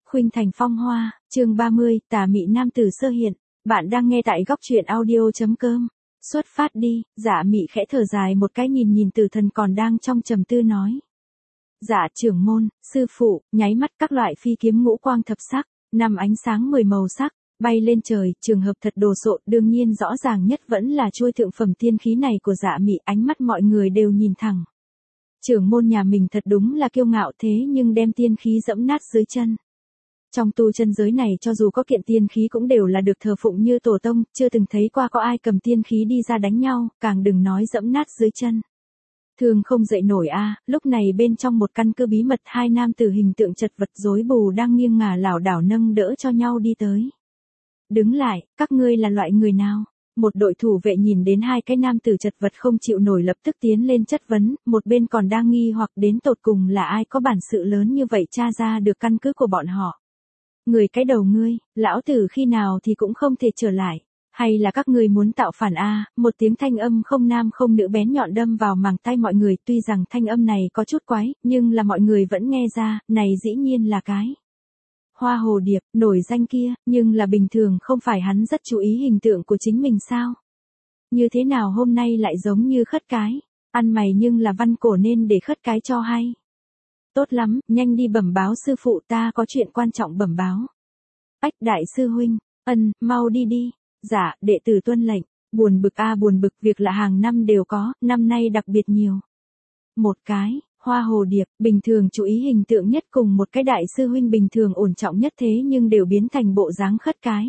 Khuynh Thành Phong Hoa, chương 30, tà mị nam tử sơ hiện. Bạn đang nghe tại góc truyện audio.com. Xuất phát đi, Dạ Mị khẽ thở dài một cái nhìn Tử Thần còn đang trong trầm tư nói. Dạ trưởng môn, sư phụ, nháy mắt các loại phi kiếm ngũ quang thập sắc, năm ánh sáng 10 màu sắc, bay lên trời, trường hợp thật đồ sộ, đương nhiên rõ ràng nhất vẫn là chuôi thượng phẩm tiên khí này của Dạ Mị, ánh mắt mọi người đều nhìn thẳng. Trưởng môn nhà mình thật đúng là kiêu ngạo thế nhưng đem tiên khí dẫm nát dưới chân. Trong tu chân giới này cho dù có kiện tiên khí cũng đều là được thờ phụng như tổ tông, chưa từng thấy qua có ai cầm tiên khí đi ra đánh nhau, càng đừng nói dẫm nát dưới chân. Thường không dậy nổi a. Lúc này bên trong một căn cứ bí mật hai nam tử hình tượng chật vật rối bù đang nghiêng ngả lảo đảo nâng đỡ cho nhau đi tới. Đứng lại, các ngươi là loại người nào? Một đội thủ vệ nhìn đến hai cái nam tử chật vật không chịu nổi lập tức tiến lên chất vấn, một bên còn đang nghi hoặc đến tột cùng là ai có bản sự lớn như vậy tra ra được căn cứ của bọn họ. Người cái đầu ngươi, lão tử khi nào thì cũng không thể trở lại. Hay là các ngươi muốn tạo phản a? Một tiếng thanh âm không nam không nữ bén nhọn đâm vào màng tai mọi người, tuy rằng thanh âm này có chút quái, nhưng là mọi người vẫn nghe ra, này dĩ nhiên là cái Hoa Hồ Điệp, nổi danh kia, nhưng là bình thường không phải hắn rất chú ý hình tượng của chính mình sao? Như thế nào hôm nay lại giống như khất cái, ăn mày nhưng là văn cổ nên để khất cái cho hay. Tốt lắm, nhanh đi bẩm báo sư phụ, ta có chuyện quan trọng bẩm báo. Ách đại sư huynh, mau đi đi. Dạ, đệ tử tuân lệnh. Buồn bực a, buồn bực, việc là hàng năm đều có, năm nay đặc biệt nhiều. Một cái Hoa Hồ Điệp, bình thường chú ý hình tượng nhất cùng một cái đại sư huynh bình thường ổn trọng nhất thế nhưng đều biến thành bộ dáng khất cái.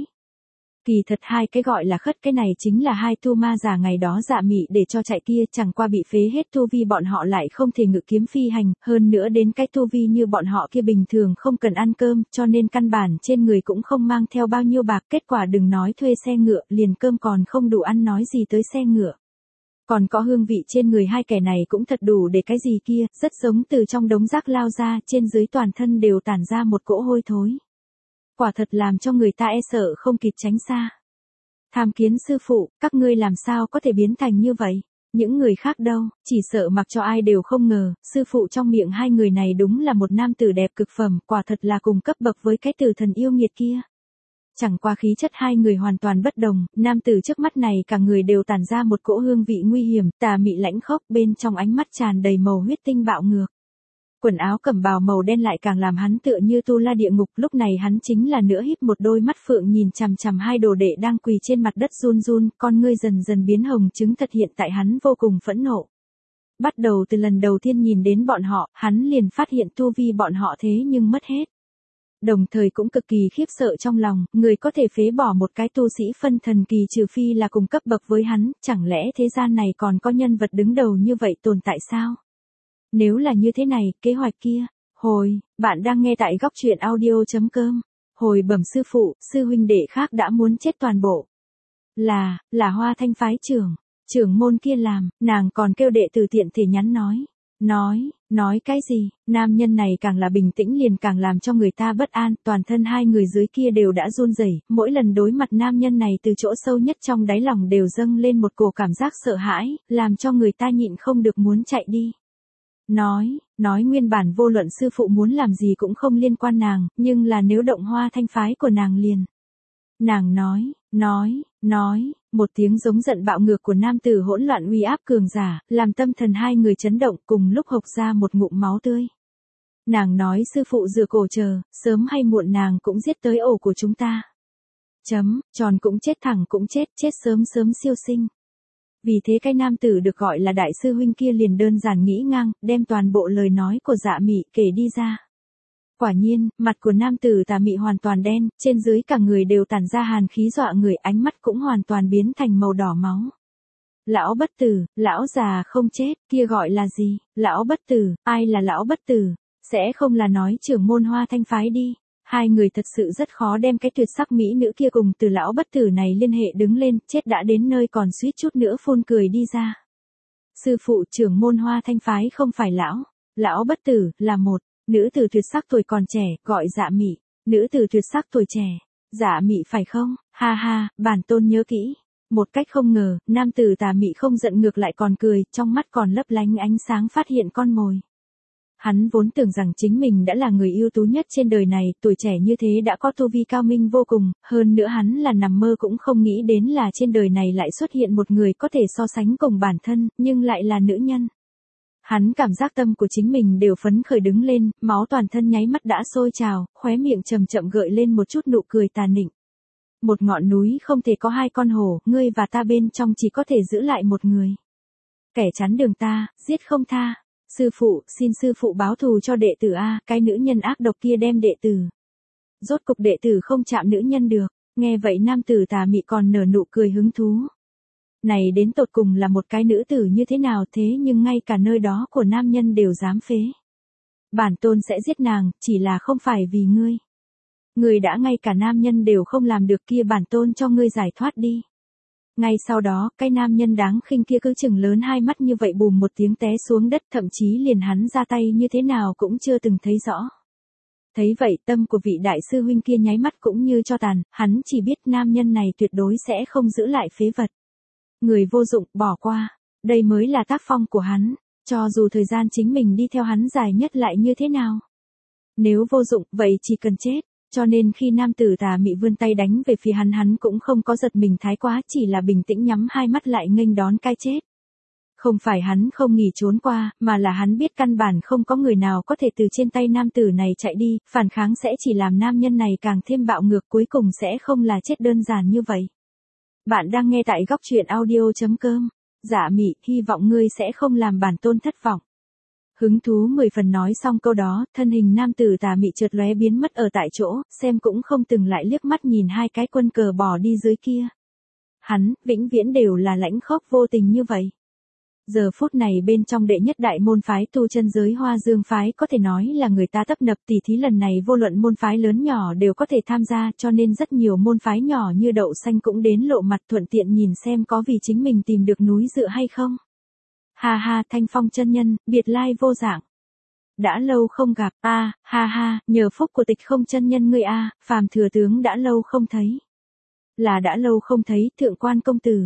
Kỳ thật hai cái gọi là khất cái này chính là hai tu ma giả ngày đó Dạ Mị để cho chạy kia, chẳng qua bị phế hết tu vi bọn họ lại không thể ngự kiếm phi hành, hơn nữa đến cái tu vi như bọn họ kia bình thường không cần ăn cơm, cho nên căn bản trên người cũng không mang theo bao nhiêu bạc, kết quả đừng nói thuê xe ngựa, liền cơm còn không đủ ăn nói gì tới xe ngựa. Còn có hương vị trên người hai kẻ này cũng thật đủ để cái gì kia, rất giống từ trong đống rác lao ra, trên dưới toàn thân đều tản ra một cỗ hôi thối. Quả thật làm cho người ta e sợ không kịp tránh xa. Tham kiến sư phụ, các ngươi làm sao có thể biến thành như vậy? Những người khác đâu, chỉ sợ mặc cho ai đều không ngờ, sư phụ trong miệng hai người này đúng là một nam tử đẹp cực phẩm, quả thật là cùng cấp bậc với cái Tử Thần yêu nghiệt kia. Chẳng qua khí chất hai người hoàn toàn bất đồng, nam tử trước mắt này cả người đều tản ra một cỗ hương vị nguy hiểm, tà mị lãnh khốc, bên trong ánh mắt tràn đầy màu huyết tinh bạo ngược. Quần áo cẩm bào màu đen lại càng làm hắn tựa như tu la địa ngục, lúc này hắn chính là nữa híp một đôi mắt phượng nhìn chằm chằm hai đồ đệ đang quỳ trên mặt đất run run, con ngươi dần dần biến hồng chứng thật hiện tại hắn vô cùng phẫn nộ. Bắt đầu từ lần đầu tiên nhìn đến bọn họ, hắn liền phát hiện tu vi bọn họ thế nhưng mất hết. Đồng thời cũng cực kỳ khiếp sợ trong lòng, người có thể phế bỏ một cái tu sĩ phân thần kỳ trừ phi là cùng cấp bậc với hắn, chẳng lẽ thế gian này còn có nhân vật đứng đầu như vậy tồn tại sao? Nếu là như thế này, kế hoạch kia, bạn đang nghe tại góc truyện audio.com. Hồi bẩm sư phụ, sư huynh đệ khác đã muốn chết toàn bộ. Là Hoa Thanh phái trưởng môn kia làm, nàng còn kêu đệ tử tiện thể nhắn nói cái gì, nam nhân này càng là bình tĩnh liền càng làm cho người ta bất an, toàn thân hai người dưới kia đều đã run rẩy, mỗi lần đối mặt nam nhân này từ chỗ sâu nhất trong đáy lòng đều dâng lên một cổ cảm giác sợ hãi, làm cho người ta nhịn không được muốn chạy đi. Nói nguyên bản vô luận sư phụ muốn làm gì cũng không liên quan nàng, nhưng là nếu động Hoa Thanh phái của nàng liền. Nàng nói, một tiếng giống giận bạo ngược của nam tử hỗn loạn uy áp cường giả, làm tâm thần hai người chấn động cùng lúc hộc ra một ngụm máu tươi. Nàng nói sư phụ rửa cổ chờ, sớm hay muộn nàng cũng giết tới ổ của chúng ta. Tròn cũng chết thẳng cũng chết sớm siêu sinh. Vì thế cái nam tử được gọi là đại sư huynh kia liền đơn giản nghĩ ngang, đem toàn bộ lời nói của Dạ Mị kể đi ra. Quả nhiên, mặt của nam tử tà mị hoàn toàn đen, trên dưới cả người đều tản ra hàn khí dọa người, ánh mắt cũng hoàn toàn biến thành màu đỏ máu. Lão bất tử, lão già không chết, kia gọi là gì? Lão bất tử, ai là lão bất tử? Sẽ không là nói trưởng môn Hoa Thanh phái đi. Hai người thật sự rất khó đem cái tuyệt sắc mỹ nữ kia cùng từ lão bất tử này liên hệ đứng lên, chết đã đến nơi còn suýt chút nữa phun cười đi ra. Sư phụ trưởng môn Hoa Thanh phái không phải lão bất tử, là một nữ tử tuyệt sắc tuổi còn trẻ, gọi Dạ Mị. Nữ tử tuyệt sắc tuổi trẻ, Dạ Mị phải không? Ha ha, bản tôn nhớ kỹ. Một cách không ngờ, nam tử tà mị không giận ngược lại còn cười, trong mắt còn lấp lánh ánh sáng phát hiện con mồi. Hắn vốn tưởng rằng chính mình đã là người ưu tú nhất trên đời này, tuổi trẻ như thế đã có tu vi cao minh vô cùng, hơn nữa hắn là nằm mơ cũng không nghĩ đến là trên đời này lại xuất hiện một người có thể so sánh cùng bản thân, nhưng lại là nữ nhân. Hắn cảm giác tâm của chính mình đều phấn khởi đứng lên, máu toàn thân nháy mắt đã sôi trào, khóe miệng chậm chậm gợi lên một chút nụ cười tà nịnh. Một ngọn núi không thể có hai con hổ, ngươi và ta bên trong chỉ có thể giữ lại một người. Kẻ chắn đường ta, giết không tha. Sư phụ, xin sư phụ báo thù cho đệ tử a, cái nữ nhân ác độc kia đem đệ tử. Rốt cục đệ tử không chạm nữ nhân được, nghe vậy nam tử tà mị còn nở nụ cười hứng thú. Này đến tột cùng là một cái nữ tử như thế nào thế nhưng ngay cả nơi đó của nam nhân đều dám phế. Bản tôn sẽ giết nàng, chỉ là không phải vì ngươi. Ngươi đã ngay cả nam nhân đều không làm được kia bản tôn cho ngươi giải thoát đi. Ngay sau đó, cái nam nhân đáng khinh kia cứ chừng lớn hai mắt như vậy bùm một tiếng té xuống đất, thậm chí liền hắn ra tay như thế nào cũng chưa từng thấy rõ. Thấy vậy tâm của vị đại sư huynh kia nháy mắt cũng như cho tàn, hắn chỉ biết nam nhân này tuyệt đối sẽ không giữ lại phế vật. Người vô dụng, bỏ qua. Đây mới là tác phong của hắn, cho dù thời gian chính mình đi theo hắn dài nhất lại như thế nào. Nếu vô dụng, vậy chỉ cần chết. Cho nên khi nam tử tà mị vươn tay đánh về phía hắn cũng không có giật mình thái quá, chỉ là bình tĩnh nhắm hai mắt lại nghênh đón cái chết. Không phải hắn không nghỉ trốn qua, mà là hắn biết căn bản không có người nào có thể từ trên tay nam tử này chạy đi, phản kháng sẽ chỉ làm nam nhân này càng thêm bạo ngược, cuối cùng sẽ không là chết đơn giản như vậy. Bạn đang nghe tại góc truyện audio.com. Dạ mị, hy vọng ngươi sẽ không làm bản tôn thất vọng. Hứng thú 10 phần nói xong câu đó, thân hình nam tử tà mị chợt lóe biến mất ở tại chỗ, xem cũng không từng lại liếc mắt nhìn hai cái quân cờ bỏ đi dưới kia. Hắn, vĩnh viễn đều là lãnh khốc vô tình như vậy. Giờ phút này bên trong đệ nhất đại môn phái tu chân giới Hoa Dương phái có thể nói là người ta tấp nập, tỷ thí lần này vô luận môn phái lớn nhỏ đều có thể tham gia, cho nên rất nhiều môn phái nhỏ như đậu xanh cũng đến lộ mặt thuận tiện nhìn xem có vì chính mình tìm được núi dựa hay không. Ha ha, Thanh Phong chân nhân, biệt lai vô dạng. Đã lâu không gặp, ha ha, nhờ phúc của Tịch Không chân nhân ngươi phàm thừa tướng đã lâu không thấy. Là đã lâu không thấy, thượng quan công tử.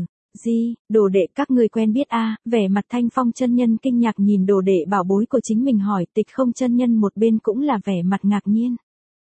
Đồ đệ các ngươi quen biết vẻ mặt Thanh Phong chân nhân kinh ngạc nhìn đồ đệ bảo bối của chính mình hỏi, Tịch Không chân nhân một bên cũng là vẻ mặt ngạc nhiên.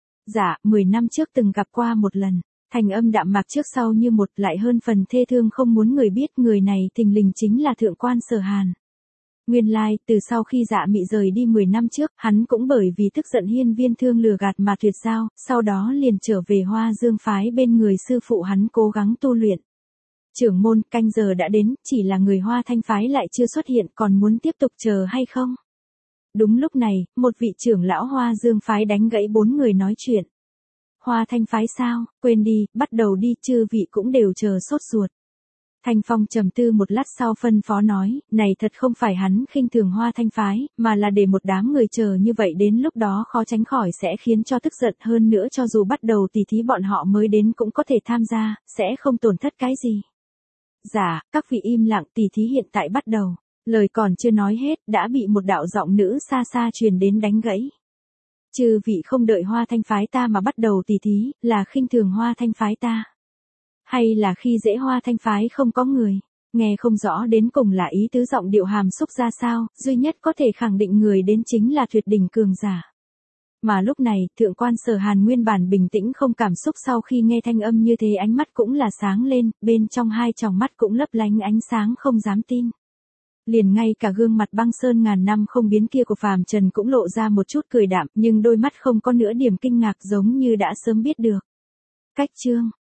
Dạ, 10 năm trước từng gặp qua một lần. Thành âm đạm mạc trước sau như một, lại hơn phần thê thương không muốn người biết, người này thình lình chính là thượng quan Sở Hàn. Nguyên lai, từ sau khi Dạ Mị rời đi 10 năm trước, hắn cũng bởi vì tức giận hiên viên thương lừa gạt mà tuyệt giao, sau đó liền trở về Hoa Dương phái bên người sư phụ hắn cố gắng tu luyện. Trưởng môn, canh giờ đã đến, chỉ là người Hoa Thanh phái lại chưa xuất hiện, còn muốn tiếp tục chờ hay không? Đúng lúc này, một vị trưởng lão Hoa Dương phái đánh gãy 4 người nói chuyện. Hoa Thanh phái sao, quên đi, bắt đầu đi, chư vị cũng đều chờ sốt ruột. Thanh Phong trầm tư một lát sau phân phó nói, này thật không phải hắn khinh thường Hoa Thanh phái, mà là để một đám người chờ như vậy đến lúc đó khó tránh khỏi sẽ khiến cho tức giận, hơn nữa cho dù bắt đầu tỷ thí bọn họ mới đến cũng có thể tham gia, sẽ không tổn thất cái gì. Dạ, các vị im lặng, tỷ thí hiện tại bắt đầu. Lời còn chưa nói hết, đã bị một đạo giọng nữ xa xa truyền đến đánh gãy. Chư vị không đợi Hoa Thanh phái ta mà bắt đầu tỷ thí, là khinh thường Hoa Thanh phái ta. Hay là khi dễ Hoa Thanh phái không có người, nghe không rõ đến cùng là ý tứ giọng điệu hàm xúc ra sao, duy nhất có thể khẳng định người đến chính là tuyệt đỉnh cường giả. Mà lúc này, thượng quan Sở Hàn nguyên bản bình tĩnh không cảm xúc sau khi nghe thanh âm như thế ánh mắt cũng là sáng lên, bên trong hai tròng mắt cũng lấp lánh ánh sáng không dám tin. Liền ngay cả gương mặt băng sơn ngàn năm không biến kia của phàm trần cũng lộ ra một chút cười đạm, nhưng đôi mắt không có nửa điểm kinh ngạc giống như đã sớm biết được. Cách chương